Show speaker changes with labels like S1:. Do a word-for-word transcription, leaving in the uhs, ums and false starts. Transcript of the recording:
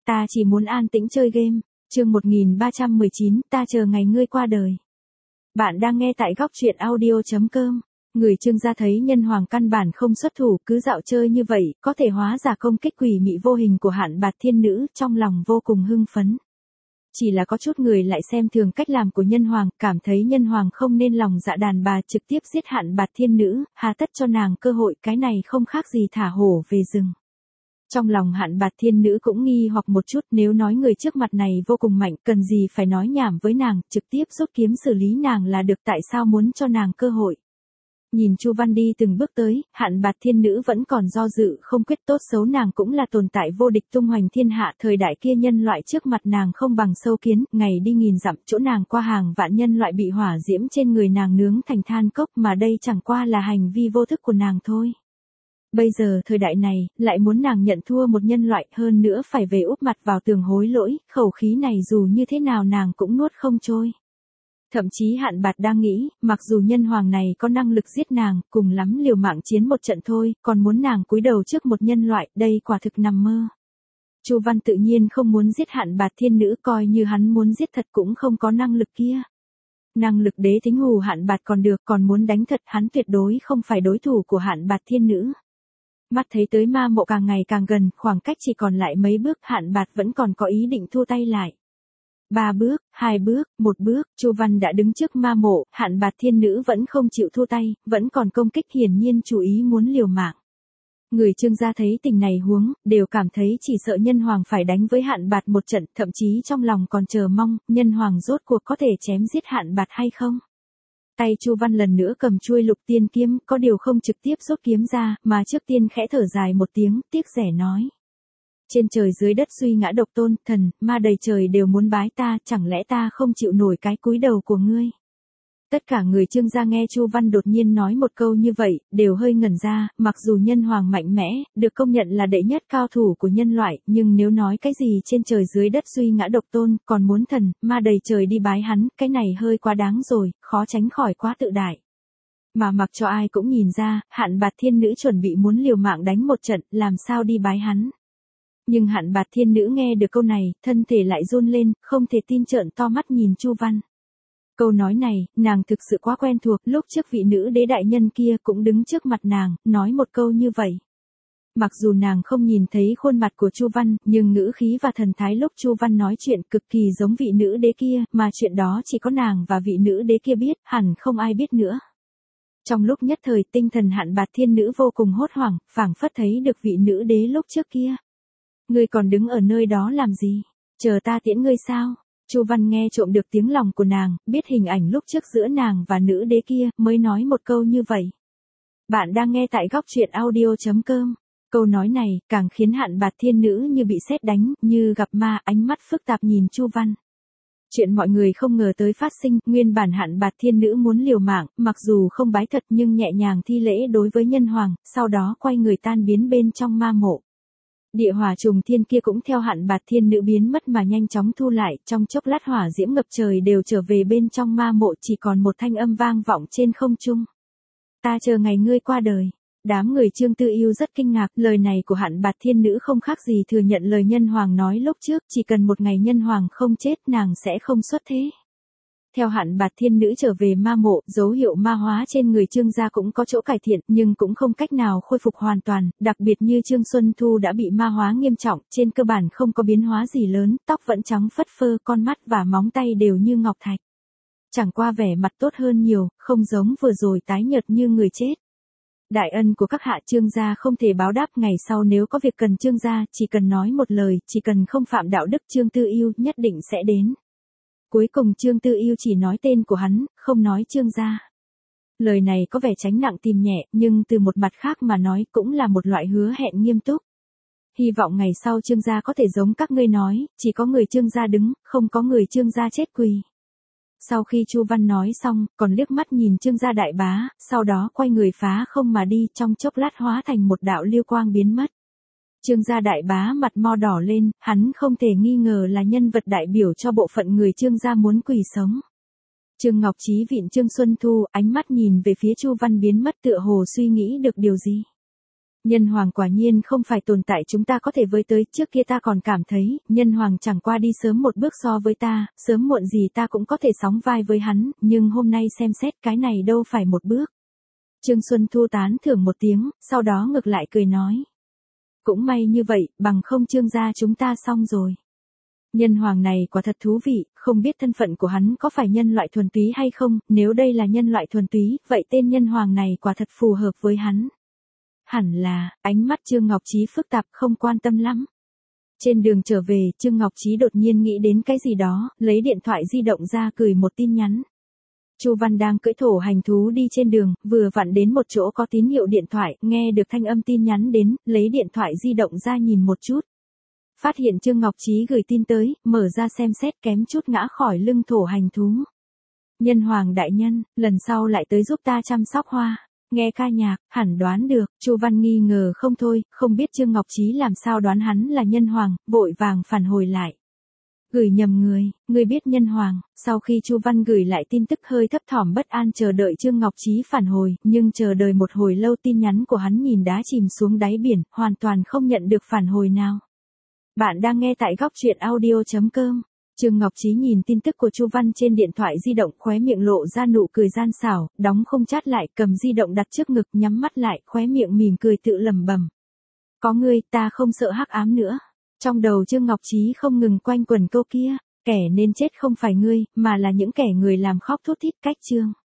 S1: ta chỉ muốn an tĩnh chơi game. Chương một nghìn ba trăm mười chín, ta chờ ngày ngươi qua đời. Bạn đang nghe tại góc truyện audio chấm com. Người Trương gia thấy Nhân Hoàng căn bản không xuất thủ, cứ dạo chơi như vậy, có thể hóa giả công kích quỷ mị vô hình của Hạn Bạt Thiên Nữ, trong lòng vô cùng hưng phấn. Chỉ là có chút người lại xem thường cách làm của Nhân Hoàng, cảm thấy Nhân Hoàng không nên lòng dạ đàn bà trực tiếp giết Hạn Bạt Thiên Nữ, hà tất cho nàng cơ hội, cái này không khác gì thả hổ về rừng. Trong lòng Hạn Bạt Thiên Nữ cũng nghi hoặc một chút, nếu nói người trước mặt này vô cùng mạnh, cần gì phải nói nhảm với nàng, trực tiếp rút kiếm xử lý nàng là được, tại sao muốn cho nàng cơ hội. Nhìn Chu Văn đi từng bước tới, Hạn Bạt Thiên Nữ vẫn còn do dự không quyết, tốt xấu nàng cũng là tồn tại vô địch tung hoành thiên hạ, thời đại kia nhân loại trước mặt nàng không bằng sâu kiến, ngày đi nghìn dặm, chỗ nàng qua hàng vạn nhân loại bị hỏa diễm trên người nàng nướng thành than cốc, mà đây chẳng qua là hành vi vô thức của nàng thôi. Bây giờ thời đại này, lại muốn nàng nhận thua một nhân loại, hơn nữa phải về úp mặt vào tường hối lỗi, khẩu khí này dù như thế nào nàng cũng nuốt không trôi. Thậm chí Hạn Bạt đang nghĩ, mặc dù Nhân Hoàng này có năng lực giết nàng, cùng lắm liều mạng chiến một trận thôi, còn muốn nàng cúi đầu trước một nhân loại, đây quả thực nằm mơ. Chu Văn tự nhiên không muốn giết Hạn Bạt Thiên Nữ, coi như hắn muốn giết thật cũng không có năng lực kia. Năng lực đế thính hù Hạn Bạt còn được, còn muốn đánh thật hắn tuyệt đối không phải đối thủ của Hạn Bạt Thiên Nữ. Mắt thấy tới ma mộ càng ngày càng gần, khoảng cách chỉ còn lại mấy bước, Hạn Bạt vẫn còn có ý định thu tay lại. Ba bước, hai bước, một bước, Chu Văn đã đứng trước ma mộ, Hạn Bạt Thiên Nữ vẫn không chịu thu tay, vẫn còn công kích, hiển nhiên chủ ý muốn liều mạng. Người Trương gia thấy tình này huống, đều cảm thấy chỉ sợ Nhân Hoàng phải đánh với Hạn Bạt một trận, thậm chí trong lòng còn chờ mong, Nhân Hoàng rốt cuộc có thể chém giết Hạn Bạt hay không. Tay Chu Văn lần nữa cầm chuôi Lục Tiên kiếm, có điều không trực tiếp rút kiếm ra, mà trước tiên khẽ thở dài một tiếng, tiếc rẻ nói. Trên trời dưới đất suy ngã độc tôn, thần, ma đầy trời đều muốn bái ta, chẳng lẽ ta không chịu nổi cái cúi đầu của ngươi. Tất cả người Trương gia nghe Chu Văn đột nhiên nói một câu như vậy, đều hơi ngẩn ra, mặc dù Nhân Hoàng mạnh mẽ, được công nhận là đệ nhất cao thủ của nhân loại, nhưng nếu nói cái gì trên trời dưới đất suy ngã độc tôn, còn muốn thần, ma đầy trời đi bái hắn, cái này hơi quá đáng rồi, khó tránh khỏi quá tự đại. Mà mặc cho ai cũng nhìn ra, Hạn Bạt Thiên Nữ chuẩn bị muốn liều mạng đánh một trận, làm sao đi bái hắn. Nhưng Hạn Bạt Thiên Nữ nghe được câu này, thân thể lại run lên, không thể tin, trợn to mắt nhìn Chu Văn. Câu nói này, nàng thực sự quá quen thuộc, lúc trước vị nữ đế đại nhân kia cũng đứng trước mặt nàng, nói một câu như vậy. Mặc dù nàng không nhìn thấy khuôn mặt của Chu Văn, nhưng ngữ khí và thần thái lúc Chu Văn nói chuyện cực kỳ giống vị nữ đế kia, mà chuyện đó chỉ có nàng và vị nữ đế kia biết, hẳn không ai biết nữa. Trong lúc nhất thời, tinh thần Hạn Bạt Thiên Nữ vô cùng hốt hoảng, phảng phất thấy được vị nữ đế lúc trước kia. Ngươi còn đứng ở nơi đó làm gì? Chờ ta tiễn ngươi sao? Chu Văn nghe trộm được tiếng lòng của nàng, biết hình ảnh lúc trước giữa nàng và nữ đế kia, mới nói một câu như vậy. Bạn đang nghe tại góc truyện audio chấm com. Câu nói này, càng khiến Hạn Bạt Thiên Nữ như bị sét đánh, như gặp ma, ánh mắt phức tạp nhìn Chu Văn. Chuyện mọi người không ngờ tới phát sinh, nguyên bản Hạn Bạt Thiên Nữ muốn liều mạng, mặc dù không bái thật nhưng nhẹ nhàng thi lễ đối với Nhân Hoàng, sau đó quay người tan biến bên trong ma mộ. Địa hỏa trùng thiên kia cũng theo Hạn Bạt Thiên Nữ biến mất mà nhanh chóng thu lại, trong chốc lát hỏa diễm ngập trời đều trở về bên trong ma mộ, chỉ còn một thanh âm vang vọng trên không trung. Ta chờ ngày ngươi qua đời. Đám người Trương Tư Yêu rất kinh ngạc, lời này của Hạn Bạt Thiên Nữ không khác gì thừa nhận lời Nhân Hoàng nói lúc trước, chỉ cần một ngày Nhân Hoàng không chết nàng sẽ không xuất thế. Theo Hạn Bạt Thiên Nữ trở về ma mộ, dấu hiệu ma hóa trên người Trương gia cũng có chỗ cải thiện, nhưng cũng không cách nào khôi phục hoàn toàn, đặc biệt như Trương Xuân Thu đã bị ma hóa nghiêm trọng, trên cơ bản không có biến hóa gì lớn, tóc vẫn trắng phất phơ, con mắt và móng tay đều như ngọc thạch. Chẳng qua vẻ mặt tốt hơn nhiều, không giống vừa rồi tái nhợt như người chết. Đại ân của các hạ Trương gia không thể báo đáp, ngày sau nếu có việc cần Trương gia, chỉ cần nói một lời, chỉ cần không phạm đạo đức Trương Tư Yêu nhất định sẽ đến. Cuối cùng Trương Tư Yêu chỉ nói tên của hắn, không nói Trương gia. Lời này có vẻ tránh nặng tìm nhẹ, nhưng từ một mặt khác mà nói cũng là một loại hứa hẹn nghiêm túc. Hy vọng ngày sau Trương gia có thể giống các ngươi nói, chỉ có người Trương gia đứng, không có người Trương gia chết quỳ. Sau khi Chu Văn nói xong, còn liếc mắt nhìn Trương gia đại bá, sau đó quay người phá không mà đi, trong chốc lát hóa thành một đạo lưu quang biến mất. Trương gia đại bá mặt mo đỏ lên, hắn không thể nghi ngờ là nhân vật đại biểu cho bộ phận người Trương gia muốn quỳ sống. Trương Ngọc Chí vịn Trương Xuân Thu, ánh mắt nhìn về phía Chu Văn biến mất, tựa hồ suy nghĩ được điều gì. Nhân hoàng quả nhiên không phải tồn tại chúng ta có thể với tới, trước kia ta còn cảm thấy, nhân hoàng chẳng qua đi sớm một bước so với ta, sớm muộn gì ta cũng có thể sóng vai với hắn, nhưng hôm nay xem xét cái này đâu phải một bước. Trương Xuân Thu tán thưởng một tiếng, sau đó ngược lại cười nói. Cũng may như vậy, bằng không Trương gia chúng ta xong rồi. Nhân hoàng này quả thật thú vị, không biết thân phận của hắn có phải nhân loại thuần túy hay không, nếu đây là nhân loại thuần túy, vậy tên nhân hoàng này quả thật phù hợp với hắn. Hẳn là, ánh mắt Trương Ngọc Trí phức tạp không quan tâm lắm. Trên đường trở về, Trương Ngọc Trí đột nhiên nghĩ đến cái gì đó, lấy điện thoại di động ra gửi một tin nhắn. Chu Văn đang cưỡi thổ hành thú đi trên đường, vừa vặn đến một chỗ có tín hiệu điện thoại, nghe được thanh âm tin nhắn đến, lấy điện thoại di động ra nhìn một chút. Phát hiện Trương Ngọc Trí gửi tin tới, mở ra xem xét kém chút ngã khỏi lưng thổ hành thú. Nhân hoàng đại nhân, lần sau lại tới giúp ta chăm sóc hoa. Nghe ca nhạc, hẳn đoán được, Chu Văn nghi ngờ không thôi, không biết Trương Ngọc Trí làm sao đoán hắn là nhân hoàng, vội vàng phản hồi lại. Gửi nhầm người, người biết nhân hoàng, sau khi Chu Văn gửi lại tin tức hơi thấp thỏm bất an chờ đợi Trương Ngọc Trí phản hồi, nhưng chờ đợi một hồi lâu tin nhắn của hắn nhìn đá chìm xuống đáy biển, hoàn toàn không nhận được phản hồi nào. Bạn đang nghe tại góc truyện audio chấm com. Trương Ngọc Trí nhìn tin tức của Chu Văn trên điện thoại di động, khóe miệng lộ ra nụ cười gian xảo, đóng không chát lại, cầm di động đặt trước ngực, nhắm mắt lại, khóe miệng mỉm cười tự lẩm bẩm. Có ngươi, ta không sợ hắc ám nữa. Trong đầu Trương Ngọc Trí không ngừng quanh quẩn câu kia, kẻ nên chết không phải ngươi, mà là những kẻ người làm khóc thút thít cách chương.